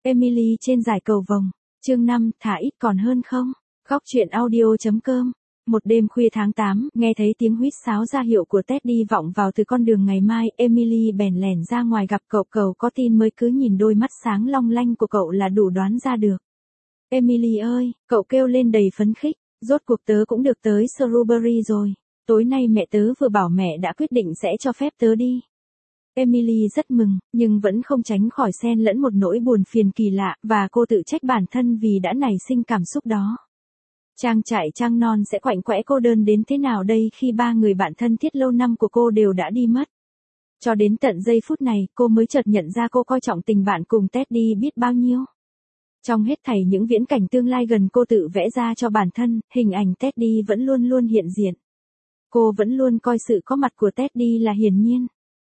Emily trên giải cầu vồng. Chương 5, thả ít còn hơn không? Góc truyện audio.com. Một đêm khuya tháng 8, nghe thấy tiếng huýt sáo ra hiệu của Teddy vọng vào từ con đường ngày mai, Emily bèn lẻn ra ngoài gặp cậu. Cậu có tin mới cứ nhìn đôi mắt sáng long lanh của cậu là đủ đoán ra được. Emily ơi, cậu kêu lên đầy phấn khích, rốt cuộc tớ cũng được tới Shrewsbury rồi. Tối nay mẹ tớ vừa bảo mẹ đã quyết định sẽ cho phép tớ đi. Emily rất mừng, nhưng vẫn không tránh khỏi xen lẫn một nỗi buồn phiền kỳ lạ, và cô tự trách bản thân vì đã nảy sinh cảm xúc đó. Trang trại trăng non sẽ quạnh quẽ cô đơn đến thế nào đây khi ba người bạn thân thiết lâu năm của cô đều đã đi mất. Cho đến tận giây phút này, cô mới chợt nhận ra cô coi trọng tình bạn cùng Teddy biết bao nhiêu. Trong hết thảy những viễn cảnh tương lai gần cô tự vẽ ra cho bản thân, hình ảnh Teddy vẫn luôn luôn hiện diện. Cô vẫn luôn coi sự có mặt của Teddy là hiển nhiên.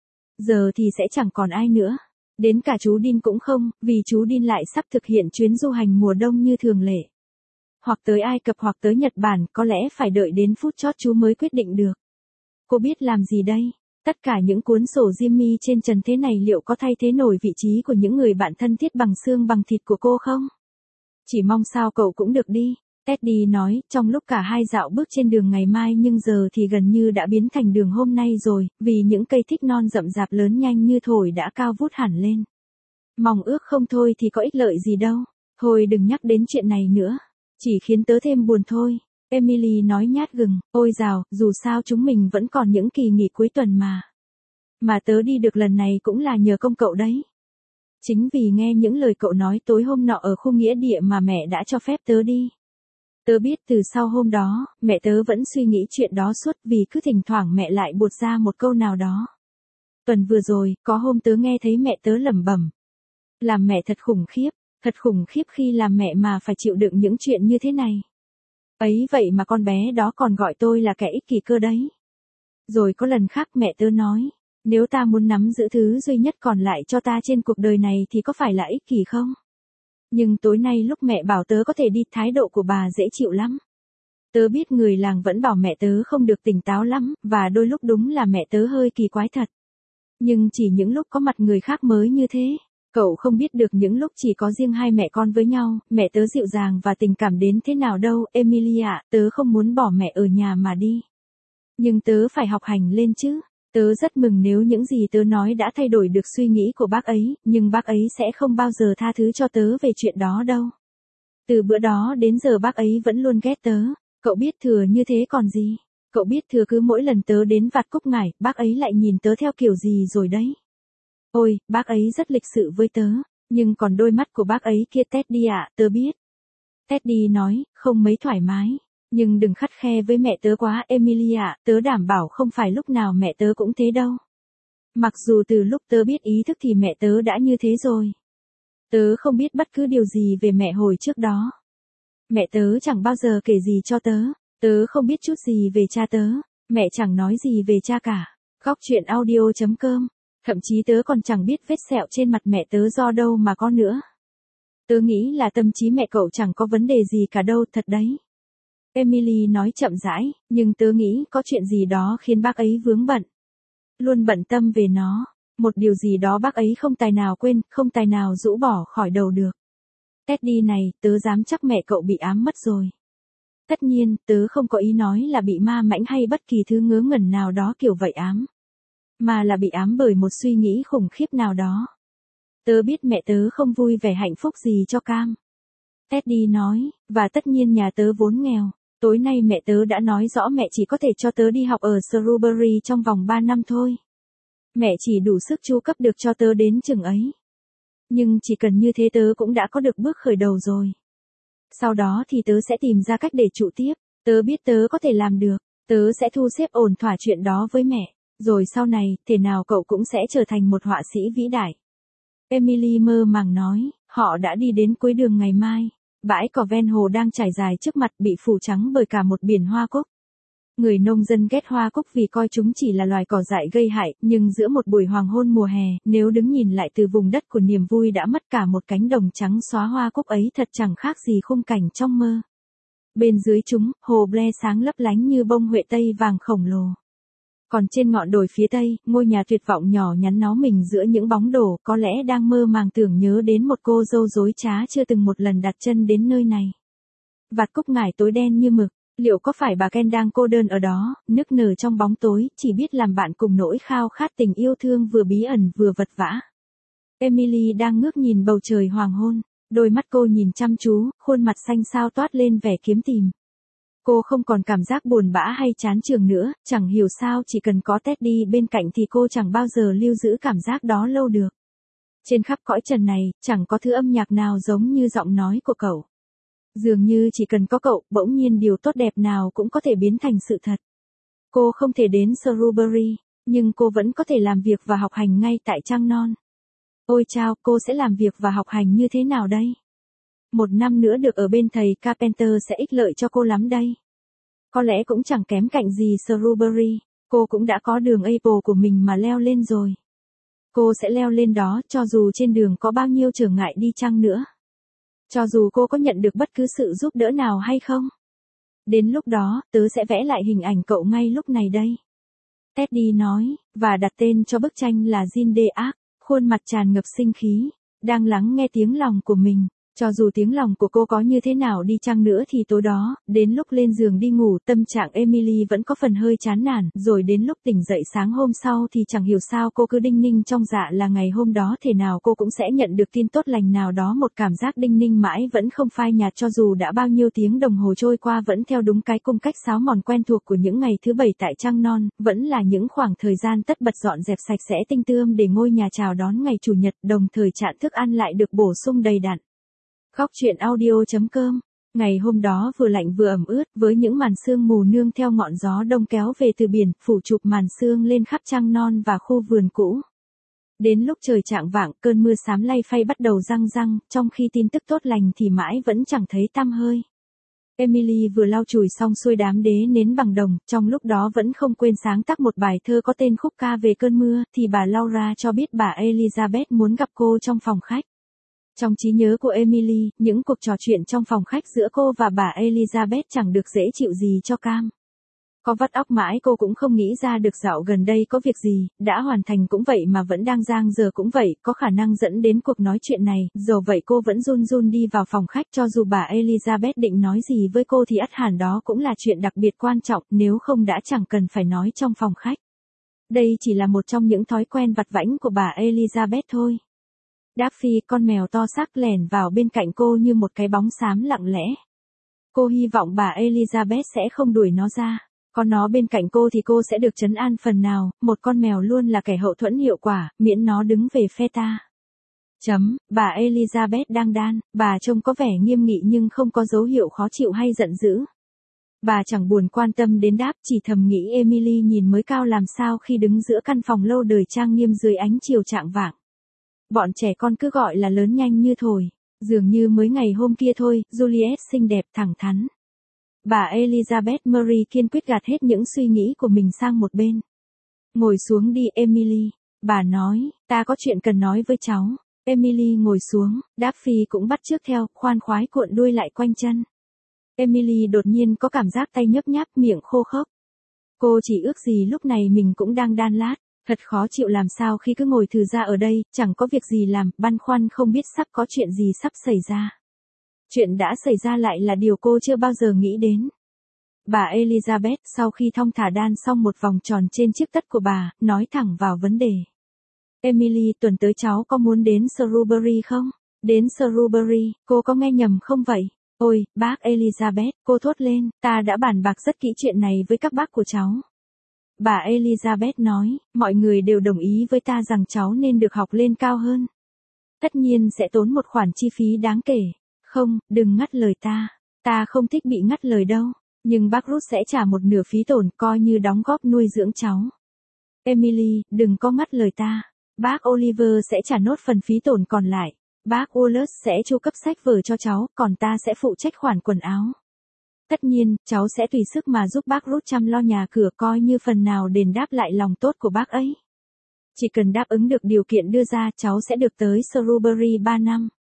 Giờ thì sẽ chẳng còn ai nữa. Đến cả chú Dean cũng không, vì chú Dean lại sắp thực hiện chuyến du hành mùa đông như thường lệ. Hoặc tới Ai Cập hoặc tới Nhật Bản, có lẽ phải đợi đến phút chót chú mới quyết định được. Cô biết làm gì đây? Tất cả những cuốn sổ Jimmy trên trần thế này liệu có thay thế nổi vị trí của những người bạn thân thiết bằng xương bằng thịt của cô không? Chỉ mong sao cậu cũng được đi, Teddy nói, trong lúc cả hai dạo bước trên đường ngày mai, nhưng giờ thì gần như đã biến thành đường hôm nay rồi, vì những cây thích non rậm rạp lớn nhanh như thổi đã cao vút hẳn lên. Mong ước không thôi thì có ích lợi gì đâu, thôi đừng nhắc đến chuyện này nữa, chỉ khiến tớ thêm buồn thôi. Emily nói nhát gừng, ôi dào, dù sao chúng mình vẫn còn những kỳ nghỉ cuối tuần mà. Mà tớ đi được lần này cũng là nhờ công cậu đấy. Chính vì nghe những lời cậu nói tối hôm nọ ở khu nghĩa địa mà mẹ đã cho phép tớ đi. Tớ biết từ sau hôm đó, mẹ tớ vẫn suy nghĩ chuyện đó suốt vì cứ thỉnh thoảng mẹ lại buột ra một câu nào đó. Tuần vừa rồi, có hôm tớ nghe thấy mẹ tớ lẩm bẩm. Làm mẹ thật khủng khiếp khi làm mẹ mà phải chịu đựng những chuyện như thế này. Ấy vậy mà con bé đó còn gọi tôi là kẻ ích kỷ cơ đấy. Rồi có lần khác mẹ tớ nói, nếu ta muốn nắm giữ thứ duy nhất còn lại cho ta trên cuộc đời này thì có phải là ích kỷ không? Nhưng tối nay lúc mẹ bảo tớ có thể đi, thái độ của bà dễ chịu lắm. Tớ biết người làng vẫn bảo mẹ tớ không được tỉnh táo lắm, và đôi lúc đúng là mẹ tớ hơi kỳ quái thật. Nhưng chỉ những lúc có mặt người khác mới như thế. Cậu không biết được những lúc chỉ có riêng hai mẹ con với nhau, mẹ tớ dịu dàng và tình cảm đến thế nào đâu. Emily ạ, tớ không muốn bỏ mẹ ở nhà mà đi. Nhưng tớ phải học hành lên chứ. Tớ rất mừng nếu những gì tớ nói đã thay đổi được suy nghĩ của bác ấy, nhưng bác ấy sẽ không bao giờ tha thứ cho tớ về chuyện đó đâu. Từ bữa đó đến giờ bác ấy vẫn luôn ghét tớ, cậu biết thừa như thế còn gì. Cậu biết thừa cứ mỗi lần tớ đến vặt cúc ngải, bác ấy lại nhìn tớ theo kiểu gì rồi đấy. Ôi, bác ấy rất lịch sự với tớ, nhưng còn đôi mắt của bác ấy kia Teddy ạ, tớ biết. Teddy nói, không mấy thoải mái. Nhưng đừng khắt khe với mẹ tớ quá Emily ạ, tớ đảm bảo không phải lúc nào mẹ tớ cũng thế đâu. Mặc dù từ lúc tớ biết ý thức thì mẹ tớ đã như thế rồi. Tớ không biết bất cứ điều gì về mẹ hồi trước đó. Mẹ tớ chẳng bao giờ kể gì cho tớ. Tớ không biết chút gì về cha tớ. Mẹ chẳng nói gì về cha cả. Góc truyện audio.com. Thậm chí tớ còn chẳng biết vết sẹo trên mặt mẹ tớ do đâu mà có nữa. Tớ nghĩ là tâm trí mẹ cậu chẳng có vấn đề gì cả đâu, thật đấy. Emily nói chậm rãi, nhưng tớ nghĩ có chuyện gì đó khiến bác ấy vướng bận. Luôn bận tâm về nó. Một điều gì đó bác ấy không tài nào quên, không tài nào rũ bỏ khỏi đầu được. Teddy này, tớ dám chắc mẹ cậu bị ám mất rồi. Tất nhiên, tớ không có ý nói là bị ma mãnh hay bất kỳ thứ ngớ ngẩn nào đó kiểu vậy ám. Mà là bị ám bởi một suy nghĩ khủng khiếp nào đó. Tớ biết mẹ tớ không vui vẻ hạnh phúc gì cho Cam. Teddy nói, và tất nhiên nhà tớ vốn nghèo. Tối nay mẹ tớ đã nói rõ mẹ chỉ có thể cho tớ đi học ở Shrewsbury trong vòng 3 năm thôi. Mẹ chỉ đủ sức chu cấp được cho tớ đến chừng ấy. Nhưng chỉ cần như thế tớ cũng đã có được bước khởi đầu rồi. Sau đó thì tớ sẽ tìm ra cách để trụ tiếp. Tớ biết tớ có thể làm được. Tớ sẽ thu xếp ổn thỏa chuyện đó với mẹ. Rồi sau này, thể nào cậu cũng sẽ trở thành một họa sĩ vĩ đại. Emily mơ màng nói, họ đã đi đến cuối đường ngày mai. Bãi cỏ ven hồ đang trải dài trước mặt bị phủ trắng bởi cả một biển hoa cúc. Người nông dân ghét hoa cúc vì coi chúng chỉ là loài cỏ dại gây hại, nhưng giữa một buổi hoàng hôn mùa hè, nếu đứng nhìn lại từ vùng đất của niềm vui đã mất cả một cánh đồng trắng xóa hoa cúc ấy thật chẳng khác gì khung cảnh trong mơ. Bên dưới chúng, hồ Ble sáng lấp lánh như bông huệ tây vàng khổng lồ. Còn trên ngọn đồi phía tây, ngôi nhà tuyệt vọng nhỏ nhắn nó mình giữa những bóng đổ, có lẽ đang mơ màng tưởng nhớ đến một cô dâu dối trá chưa từng một lần đặt chân đến nơi này. Vạt cúc ngải tối đen như mực, liệu có phải bà Ken đang cô đơn ở đó, nức nở trong bóng tối, chỉ biết làm bạn cùng nỗi khao khát tình yêu thương vừa bí ẩn vừa vật vã. Emily đang ngước nhìn bầu trời hoàng hôn, đôi mắt cô nhìn chăm chú, khuôn mặt xanh xao toát lên vẻ kiếm tìm. Cô không còn cảm giác buồn bã hay chán chường nữa, chẳng hiểu sao chỉ cần có Teddy bên cạnh thì cô chẳng bao giờ lưu giữ cảm giác đó lâu được. Trên khắp cõi trần này, chẳng có thứ âm nhạc nào giống như giọng nói của cậu. Dường như chỉ cần có cậu, bỗng nhiên điều tốt đẹp nào cũng có thể biến thành sự thật. Cô không thể đến Shrewsbury, nhưng cô vẫn có thể làm việc và học hành ngay tại Trăng Non. Ôi chao, cô sẽ làm việc và học hành như thế nào đây? 1 năm nữa được ở bên thầy Carpenter sẽ ích lợi cho cô lắm đây. Có lẽ cũng chẳng kém cạnh gì Shrewsbury, cô cũng đã có đường Apple của mình mà leo lên rồi. Cô sẽ leo lên đó cho dù trên đường có bao nhiêu trở ngại đi chăng nữa. Cho dù cô có nhận được bất cứ sự giúp đỡ nào hay không. Đến lúc đó, tớ sẽ vẽ lại hình ảnh cậu ngay lúc này đây. Teddy nói, và đặt tên cho bức tranh là Jean d'Arc, khuôn mặt tràn ngập sinh khí, đang lắng nghe tiếng lòng của mình. Cho dù tiếng lòng của cô có như thế nào đi chăng nữa thì tối đó, đến lúc lên giường đi ngủ, tâm trạng Emily vẫn có phần hơi chán nản, rồi đến lúc tỉnh dậy sáng hôm sau thì chẳng hiểu sao cô cứ đinh ninh trong dạ là ngày hôm đó thể nào cô cũng sẽ nhận được tin tốt lành nào đó, một cảm giác đinh ninh mãi vẫn không phai nhạt cho dù đã bao nhiêu tiếng đồng hồ trôi qua vẫn theo đúng cái cung cách xáo mòn quen thuộc của những ngày thứ bảy tại Trăng Non, vẫn là những khoảng thời gian tất bật dọn dẹp sạch sẽ tinh tươm để ngôi nhà chào đón ngày Chủ nhật, đồng thời trạng thức ăn lại được bổ sung đầy đặn. Khóc chuyện audio.com. Ngày hôm đó vừa lạnh vừa ẩm ướt, với những màn sương mù nương theo ngọn gió đông kéo về từ biển, phủ chụp màn sương lên khắp Trăng Non và khu vườn cũ. Đến lúc trời chạng vạng, cơn mưa xám lay phay bắt đầu răng răng, trong khi tin tức tốt lành thì mãi vẫn chẳng thấy tăm hơi. Emily vừa lau chùi xong xuôi đám đế nến bằng đồng, trong lúc đó vẫn không quên sáng tác một bài thơ có tên Khúc ca về cơn mưa, thì bà Laura cho biết bà Elizabeth muốn gặp cô trong phòng khách. Trong trí nhớ của Emily, những cuộc trò chuyện trong phòng khách giữa cô và bà Elizabeth chẳng được dễ chịu gì cho cam. Có vắt óc mãi cô cũng không nghĩ ra được dạo gần đây có việc gì, đã hoàn thành cũng vậy mà vẫn đang dang dở cũng vậy, có khả năng dẫn đến cuộc nói chuyện này, dầu vậy cô vẫn run run đi vào phòng khách cho dù bà Elizabeth định nói gì với cô thì ắt hẳn đó cũng là chuyện đặc biệt quan trọng, nếu không đã chẳng cần phải nói trong phòng khách. Đây chỉ là một trong những thói quen vặt vãnh của bà Elizabeth thôi. Daffy, con mèo to xác lẻn vào bên cạnh cô như một cái bóng xám lặng lẽ. Cô hy vọng bà Elizabeth sẽ không đuổi nó ra. Có nó bên cạnh cô thì cô sẽ được trấn an phần nào, một con mèo luôn là kẻ hậu thuẫn hiệu quả, miễn nó đứng về phe ta. Bà Elizabeth đang đan, bà trông có vẻ nghiêm nghị nhưng không có dấu hiệu khó chịu hay giận dữ. Bà chẳng buồn quan tâm đến đáp, chỉ thầm nghĩ Emily nhìn mới cao làm sao khi đứng giữa căn phòng lâu đời trang nghiêm dưới ánh chiều chạng vạng. Bọn trẻ con cứ gọi là lớn nhanh như thổi. Dường như mới ngày hôm kia thôi, Juliet xinh đẹp thẳng thắn. Bà Elizabeth Murray kiên quyết gạt hết những suy nghĩ của mình sang một bên. Ngồi xuống đi Emily. Bà nói, ta có chuyện cần nói với cháu. Emily ngồi xuống, Daffy cũng bắt chước theo, khoan khoái cuộn đuôi lại quanh chân. Emily đột nhiên có cảm giác tay nhấp nháp, miệng khô khốc. Cô chỉ ước gì lúc này mình cũng đang đan lát. Thật khó chịu làm sao khi cứ ngồi thừ ra ở đây, chẳng có việc gì làm, băn khoăn không biết sắp có chuyện gì sắp xảy ra. Chuyện đã xảy ra lại là điều cô chưa bao giờ nghĩ đến. Bà Elizabeth sau khi thong thả đan xong một vòng tròn trên chiếc tất của bà, nói thẳng vào vấn đề. Emily, tuần tới cháu có muốn đến Shrewsbury không? Đến Shrewsbury, cô có nghe nhầm không vậy? Ôi, bác Elizabeth, cô thốt lên, ta đã bàn bạc rất kỹ chuyện này với các bác của cháu. Bà Elizabeth nói, mọi người đều đồng ý với ta rằng cháu nên được học lên cao hơn. Tất nhiên sẽ tốn một khoản chi phí đáng kể. Không, đừng ngắt lời ta. Ta không thích bị ngắt lời đâu. Nhưng bác Ruth sẽ trả một nửa phí tổn coi như đóng góp nuôi dưỡng cháu. Emily, đừng có ngắt lời ta. Bác Oliver sẽ trả nốt phần phí tổn còn lại. Bác Wallace sẽ chu cấp sách vở cho cháu, còn ta sẽ phụ trách khoản quần áo. Tất nhiên, cháu sẽ tùy sức mà giúp bác Ruth chăm lo nhà cửa coi như phần nào đền đáp lại lòng tốt của bác ấy. Chỉ cần đáp ứng được điều kiện đưa ra cháu sẽ được tới Shrewsbury 3 năm.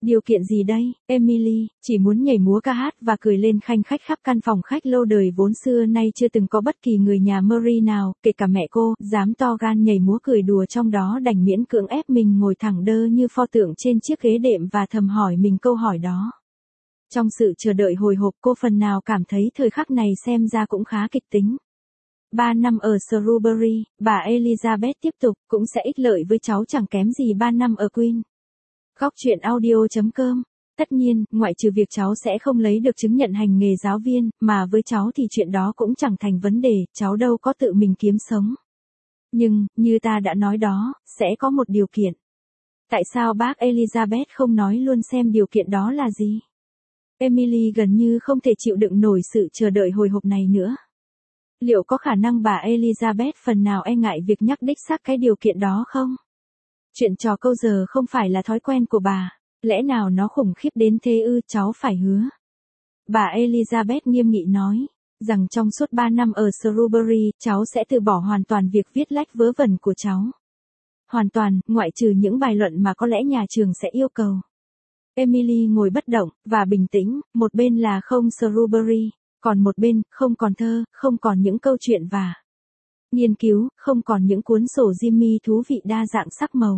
Điều kiện gì đây, Emily, chỉ muốn nhảy múa ca hát và cười lên khanh khách khắp căn phòng khách lâu đời vốn xưa nay chưa từng có bất kỳ người nhà Marie nào, kể cả mẹ cô, dám to gan nhảy múa cười đùa trong đó đành miễn cưỡng ép mình ngồi thẳng đơ như pho tượng trên chiếc ghế đệm và thầm hỏi mình câu hỏi đó. Trong sự chờ đợi hồi hộp cô phần nào cảm thấy thời khắc này xem ra cũng khá kịch tính. 3 năm ở Shrewsbury, bà Elizabeth tiếp tục, cũng sẽ ích lợi với cháu chẳng kém gì 3 năm ở Queen. Góc chuyện audio.com. Tất nhiên, ngoại trừ việc cháu sẽ không lấy được chứng nhận hành nghề giáo viên, mà với cháu thì chuyện đó cũng chẳng thành vấn đề, cháu đâu có tự mình kiếm sống. Nhưng, như ta đã nói đó, sẽ có một điều kiện. Tại sao bác Elizabeth không nói luôn xem điều kiện đó là gì? Emily gần như không thể chịu đựng nổi sự chờ đợi hồi hộp này nữa. Liệu có khả năng bà Elizabeth phần nào e ngại việc nhắc đích xác cái điều kiện đó không? Chuyện trò câu giờ không phải là thói quen của bà, lẽ nào nó khủng khiếp đến thế ư? Cháu phải hứa. Bà Elizabeth nghiêm nghị nói, rằng trong suốt 3 năm ở Shrewsbury, cháu sẽ từ bỏ hoàn toàn việc viết lách vớ vẩn của cháu. Hoàn toàn, ngoại trừ những bài luận mà có lẽ nhà trường sẽ yêu cầu. Emily ngồi bất động, và bình tĩnh, một bên là không Shrewsbury, còn một bên, không còn thơ, không còn những câu chuyện và nghiên cứu, không còn những cuốn sổ Jimmy thú vị đa dạng sắc màu.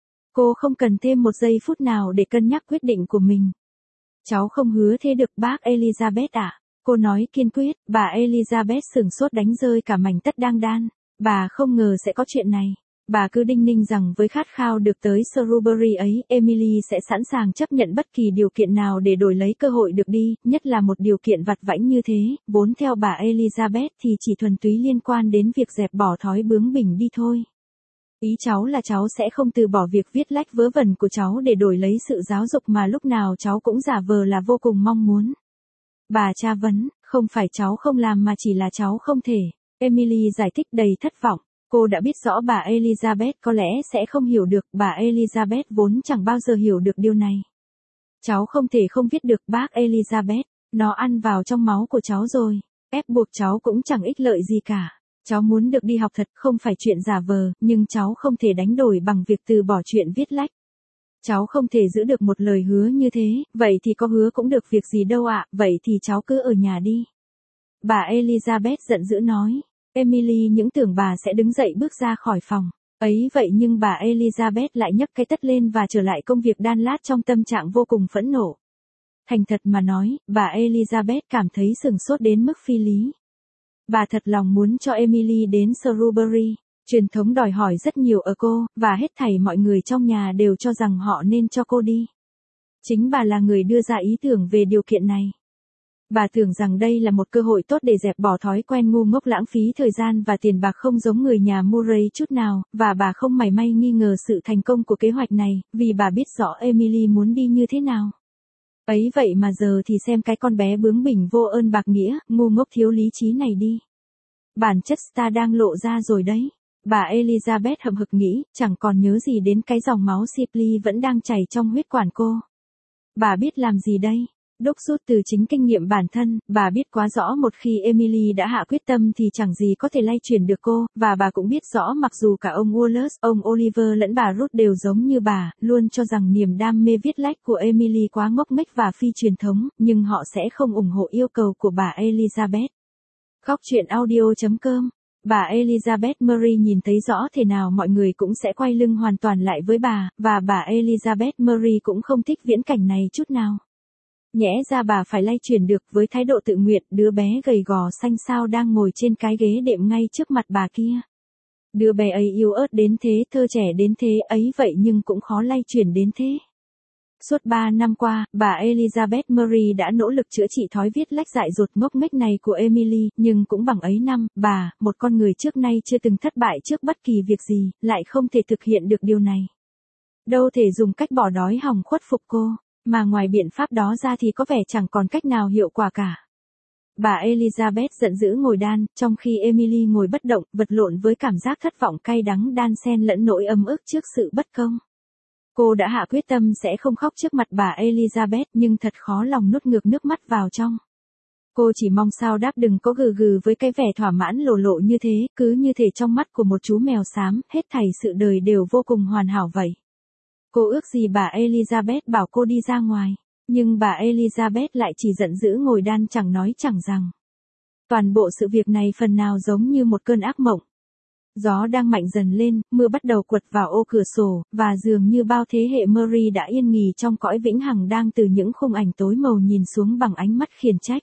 Cô không cần thêm một giây phút nào để cân nhắc quyết định của mình. Cháu không hứa thế được bác Elizabeth ạ. Cô nói kiên quyết, bà Elizabeth sửng sốt đánh rơi cả mảnh tất đang đan. Bà không ngờ sẽ có chuyện này. Bà cứ đinh ninh rằng với khát khao được tới Shrewsbury ấy, Emily sẽ sẵn sàng chấp nhận bất kỳ điều kiện nào để đổi lấy cơ hội được đi, nhất là một điều kiện vặt vãnh như thế, vốn theo bà Elizabeth thì chỉ thuần túy liên quan đến việc dẹp bỏ thói bướng bỉnh đi thôi. Ý cháu là cháu sẽ không từ bỏ việc viết lách vớ vẩn của cháu để đổi lấy sự giáo dục mà lúc nào cháu cũng giả vờ là vô cùng mong muốn. Bà tra vấn, không phải cháu không làm mà chỉ là cháu không thể. Emily giải thích đầy thất vọng. Cô đã biết rõ bà Elizabeth có lẽ sẽ không hiểu được, bà Elizabeth vốn chẳng bao giờ hiểu được điều này. Cháu không thể không viết được bác Elizabeth, nó ăn vào trong máu của cháu rồi, ép buộc cháu cũng chẳng ích lợi gì cả. Cháu muốn được đi học thật không phải chuyện giả vờ, nhưng cháu không thể đánh đổi bằng việc từ bỏ chuyện viết lách. Cháu không thể giữ được một lời hứa như thế, vậy thì có hứa cũng được việc gì đâu ạ, vậy thì cháu cứ ở nhà đi. Bà Elizabeth giận dữ nói. Emily những tưởng bà sẽ đứng dậy bước ra khỏi phòng. Ấy vậy nhưng bà Elizabeth lại nhấc cái tất lên và trở lại công việc đan lát trong tâm trạng vô cùng phẫn nộ. Thành thật mà nói, bà Elizabeth cảm thấy sửng sốt đến mức phi lý. Bà thật lòng muốn cho Emily đến Shrewsbury. Truyền thống đòi hỏi rất nhiều ở cô, và hết thảy mọi người trong nhà đều cho rằng họ nên cho cô đi. Chính bà là người đưa ra ý tưởng về điều kiện này. Bà tưởng rằng đây là một cơ hội tốt để dẹp bỏ thói quen ngu ngốc lãng phí thời gian và tiền bạc không giống người nhà Murray chút nào, và bà không mảy may nghi ngờ sự thành công của kế hoạch này, vì bà biết rõ Emily muốn đi như thế nào. Ấy vậy mà giờ thì xem cái con bé bướng bỉnh vô ơn bạc nghĩa, ngu ngốc thiếu lý trí này đi. Bản chất Star đang lộ ra rồi đấy. Bà Elizabeth hậm hực nghĩ, chẳng còn nhớ gì đến cái dòng máu Shipley vẫn đang chảy trong huyết quản cô. Bà biết làm gì đây? Đúc rút từ chính kinh nghiệm bản thân, bà biết quá rõ một khi Emily đã hạ quyết tâm thì chẳng gì có thể lay chuyển được cô, và bà cũng biết rõ mặc dù cả ông Wallace, ông Oliver lẫn bà Ruth đều giống như bà, luôn cho rằng niềm đam mê viết lách của Emily quá ngốc nghếch và phi truyền thống, nhưng họ sẽ không ủng hộ yêu cầu của bà Elizabeth. Góc chuyện audio.com. Bà Elizabeth Murray nhìn thấy rõ thế nào mọi người cũng sẽ quay lưng hoàn toàn lại với bà, và bà Elizabeth Murray cũng không thích viễn cảnh này chút nào. Nhẽ ra bà phải lay chuyển được với thái độ tự nguyện, đứa bé gầy gò xanh xao đang ngồi trên cái ghế đệm ngay trước mặt bà kia. Đứa bé ấy yếu ớt đến thế, thơ trẻ đến thế ấy vậy nhưng cũng khó lay chuyển đến thế. Suốt 3 năm qua, bà Elizabeth Murray đã nỗ lực chữa trị thói viết lách dại dột ngốc nghếch này của Emily, nhưng cũng bằng ấy năm, bà, một con người trước nay chưa từng thất bại trước bất kỳ việc gì, lại không thể thực hiện được điều này. Đâu thể dùng cách bỏ đói hòng khuất phục cô. Mà ngoài biện pháp đó ra thì có vẻ chẳng còn cách nào hiệu quả cả. Bà Elizabeth giận dữ ngồi đan, trong khi Emily ngồi bất động, vật lộn với cảm giác thất vọng cay đắng đan xen lẫn nỗi ấm ức trước sự bất công. Cô đã hạ quyết tâm sẽ không khóc trước mặt bà Elizabeth nhưng thật khó lòng nuốt ngược nước mắt vào trong. Cô chỉ mong sao đáp đừng có gừ gừ với cái vẻ thỏa mãn lộ lộ như thế, cứ như thể trong mắt của một chú mèo xám, hết thảy sự đời đều vô cùng hoàn hảo vậy. Cô ước gì bà Elizabeth bảo cô đi ra ngoài, nhưng bà Elizabeth lại chỉ giận dữ ngồi đan chẳng nói chẳng rằng. Toàn bộ sự việc này phần nào giống như một cơn ác mộng. Gió đang mạnh dần lên, mưa bắt đầu quật vào ô cửa sổ, và dường như bao thế hệ Murray đã yên nghỉ trong cõi vĩnh hằng đang từ những khung ảnh tối màu nhìn xuống bằng ánh mắt khiển trách.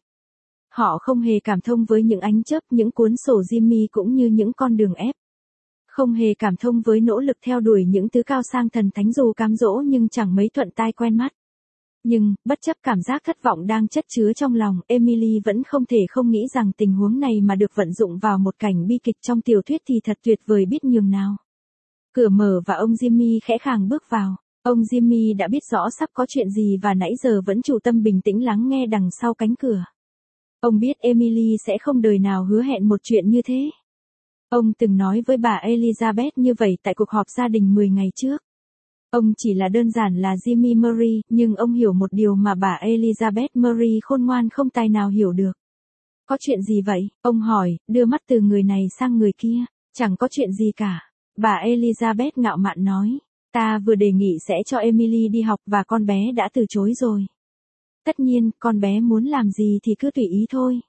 Họ không hề cảm thông với những ánh chớp, những cuốn sổ Jimmy cũng như những con đường ép. Không hề cảm thông với nỗ lực theo đuổi những thứ cao sang thần thánh dù cám dỗ nhưng chẳng mấy thuận tai quen mắt. Nhưng, bất chấp cảm giác thất vọng đang chất chứa trong lòng, Emily vẫn không thể không nghĩ rằng tình huống này mà được vận dụng vào một cảnh bi kịch trong tiểu thuyết thì thật tuyệt vời biết nhường nào. Cửa mở và ông Jimmy khẽ khàng bước vào. Ông Jimmy đã biết rõ sắp có chuyện gì và nãy giờ vẫn chủ tâm bình tĩnh lắng nghe đằng sau cánh cửa. Ông biết Emily sẽ không đời nào hứa hẹn một chuyện như thế. Ông từng nói với bà Elizabeth như vậy tại cuộc họp gia đình 10 ngày trước. Ông chỉ là đơn giản là Jimmy Murray, nhưng ông hiểu một điều mà bà Elizabeth Murray khôn ngoan không tài nào hiểu được. Có chuyện gì vậy? Ông hỏi, đưa mắt từ người này sang người kia. Chẳng có chuyện gì cả. Bà Elizabeth ngạo mạn nói. Ta vừa đề nghị sẽ cho Emily đi học và con bé đã từ chối rồi. Tất nhiên, con bé muốn làm gì thì cứ tùy ý thôi.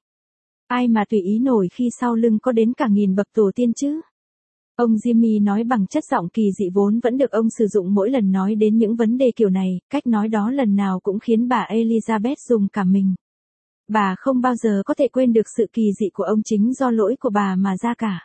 Ai mà tùy ý nổi khi sau lưng có đến cả nghìn bậc tổ tiên chứ? Ông Jimmy nói bằng chất giọng kỳ dị vốn vẫn được ông sử dụng mỗi lần nói đến những vấn đề kiểu này, cách nói đó lần nào cũng khiến bà Elizabeth dùng cả mình. Bà không bao giờ có thể quên được sự kỳ dị của ông chính do lỗi của bà mà ra cả.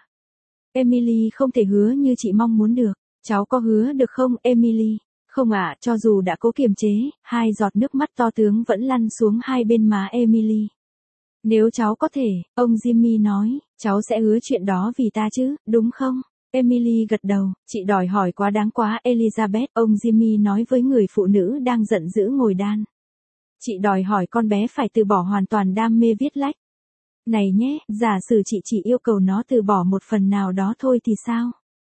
Emily không thể hứa như chị mong muốn được. Cháu có hứa được không, Emily? Không ạ, cho dù đã cố kiềm chế, hai giọt nước mắt to tướng vẫn lăn xuống hai bên má Emily. Nếu cháu có thể, ông Jimmy nói, cháu sẽ hứa chuyện đó vì ta chứ, đúng không? Emily gật đầu, chị đòi hỏi quá đáng quá Elizabeth, ông Jimmy nói với người phụ nữ đang giận dữ ngồi đan. Chị đòi hỏi con bé phải từ bỏ hoàn toàn đam mê viết lách. Này nhé, giả sử chị chỉ yêu cầu nó từ bỏ một phần nào đó thôi thì sao?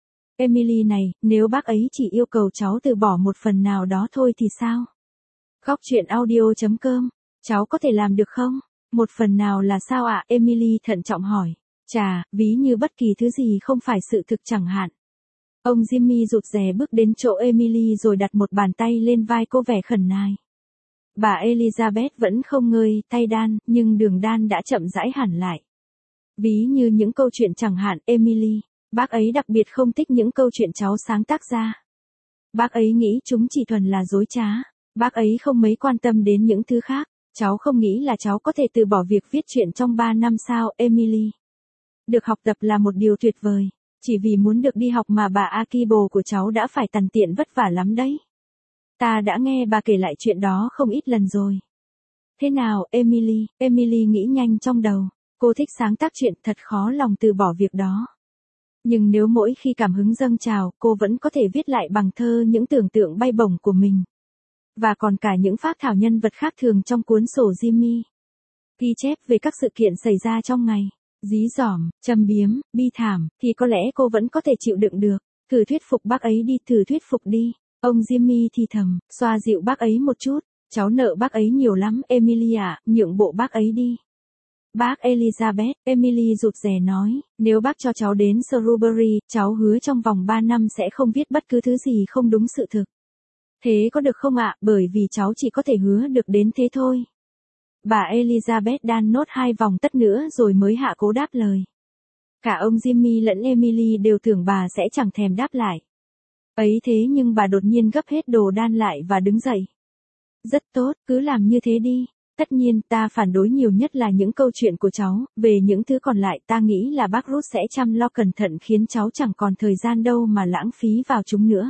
Emily này, nếu bác ấy chỉ yêu cầu cháu từ bỏ một phần nào đó thôi thì sao? Góc truyện audio.com, cháu có thể làm được không? Một phần nào là sao ạ? Emily thận trọng hỏi. Chà, ví như bất kỳ thứ gì không phải sự thực chẳng hạn. Ông Jimmy rụt rè bước đến chỗ Emily rồi đặt một bàn tay lên vai cô vẻ khẩn nài. Bà Elizabeth vẫn không ngơi tay đan, nhưng đường đan đã chậm rãi hẳn lại. Ví như những câu chuyện chẳng hạn, Emily, bác ấy đặc biệt không thích những câu chuyện cháu sáng tác ra. Bác ấy nghĩ chúng chỉ thuần là dối trá. Bác ấy không mấy quan tâm đến những thứ khác. Cháu không nghĩ là cháu có thể từ bỏ việc viết truyện trong 3 năm sao, Emily? Được học tập là một điều tuyệt vời. Chỉ vì muốn được đi học mà bà Akibo của cháu đã phải tằn tiện vất vả lắm đấy. Ta đã nghe bà kể lại chuyện đó không ít lần rồi. Thế nào, Emily? Emily nghĩ nhanh trong đầu. Cô thích sáng tác truyện, thật khó lòng từ bỏ việc đó. Nhưng nếu mỗi khi cảm hứng dâng trào, cô vẫn có thể viết lại bằng thơ những tưởng tượng bay bổng của mình. Và còn cả những phác thảo nhân vật khác thường trong cuốn sổ Jimmy. Ghi chép về các sự kiện xảy ra trong ngày. Dí dỏm, châm biếm, bi thảm, thì có lẽ cô vẫn có thể chịu đựng được. Thử thuyết phục bác ấy đi, thử thuyết phục đi. Ông Jimmy thì thầm, xoa dịu bác ấy một chút. Cháu nợ bác ấy nhiều lắm, Emily ạ, nhượng bộ bác ấy đi. Bác Elizabeth, Emily rụt rè nói, nếu bác cho cháu đến Shrewsbury, cháu hứa trong vòng 3 năm sẽ không viết bất cứ thứ gì không đúng sự thực. Thế có được không ạ, bởi vì cháu chỉ có thể hứa được đến thế thôi. Bà Elizabeth đan nốt 2 vòng tất nữa rồi mới hạ cố đáp lời. Cả ông Jimmy lẫn Emily đều tưởng bà sẽ chẳng thèm đáp lại. Ấy thế nhưng bà đột nhiên gấp hết đồ đan lại và đứng dậy. Rất tốt, cứ làm như thế đi. Tất nhiên, ta phản đối nhiều nhất là những câu chuyện của cháu, về những thứ còn lại ta nghĩ là bác Ruth sẽ chăm lo cẩn thận khiến cháu chẳng còn thời gian đâu mà lãng phí vào chúng nữa.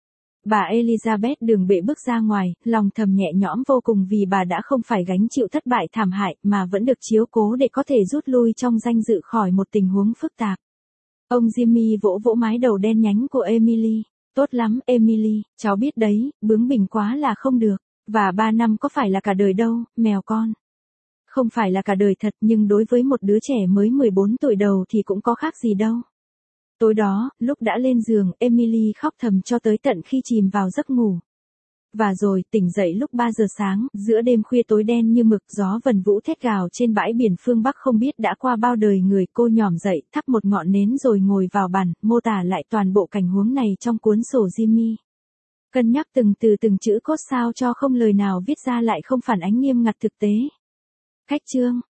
Bà Elizabeth đường bệ bước ra ngoài, lòng thầm nhẹ nhõm vô cùng vì bà đã không phải gánh chịu thất bại thảm hại mà vẫn được chiếu cố để có thể rút lui trong danh dự khỏi một tình huống phức tạp. Ông Jimmy vỗ vỗ mái đầu đen nhánh của Emily. Tốt lắm, Emily, cháu biết đấy, bướng bỉnh quá là không được. Và 3 năm có phải là cả đời đâu, mèo con. Không phải là cả đời thật nhưng đối với một đứa trẻ mới 14 tuổi đầu thì cũng có khác gì đâu. Tối đó, lúc đã lên giường, Emily khóc thầm cho tới tận khi chìm vào giấc ngủ. Và rồi, tỉnh dậy lúc 3 giờ sáng, giữa đêm khuya tối đen như mực, gió vần vũ thét gào trên bãi biển phương Bắc không biết đã qua bao đời người. Cô nhỏm dậy, thắp một ngọn nến rồi ngồi vào bàn, mô tả lại toàn bộ cảnh huống này trong cuốn sổ Jimmy. Cân nhắc từng từ từng chữ cốt sao cho không lời nào viết ra lại không phản ánh nghiêm ngặt thực tế. Khách chương.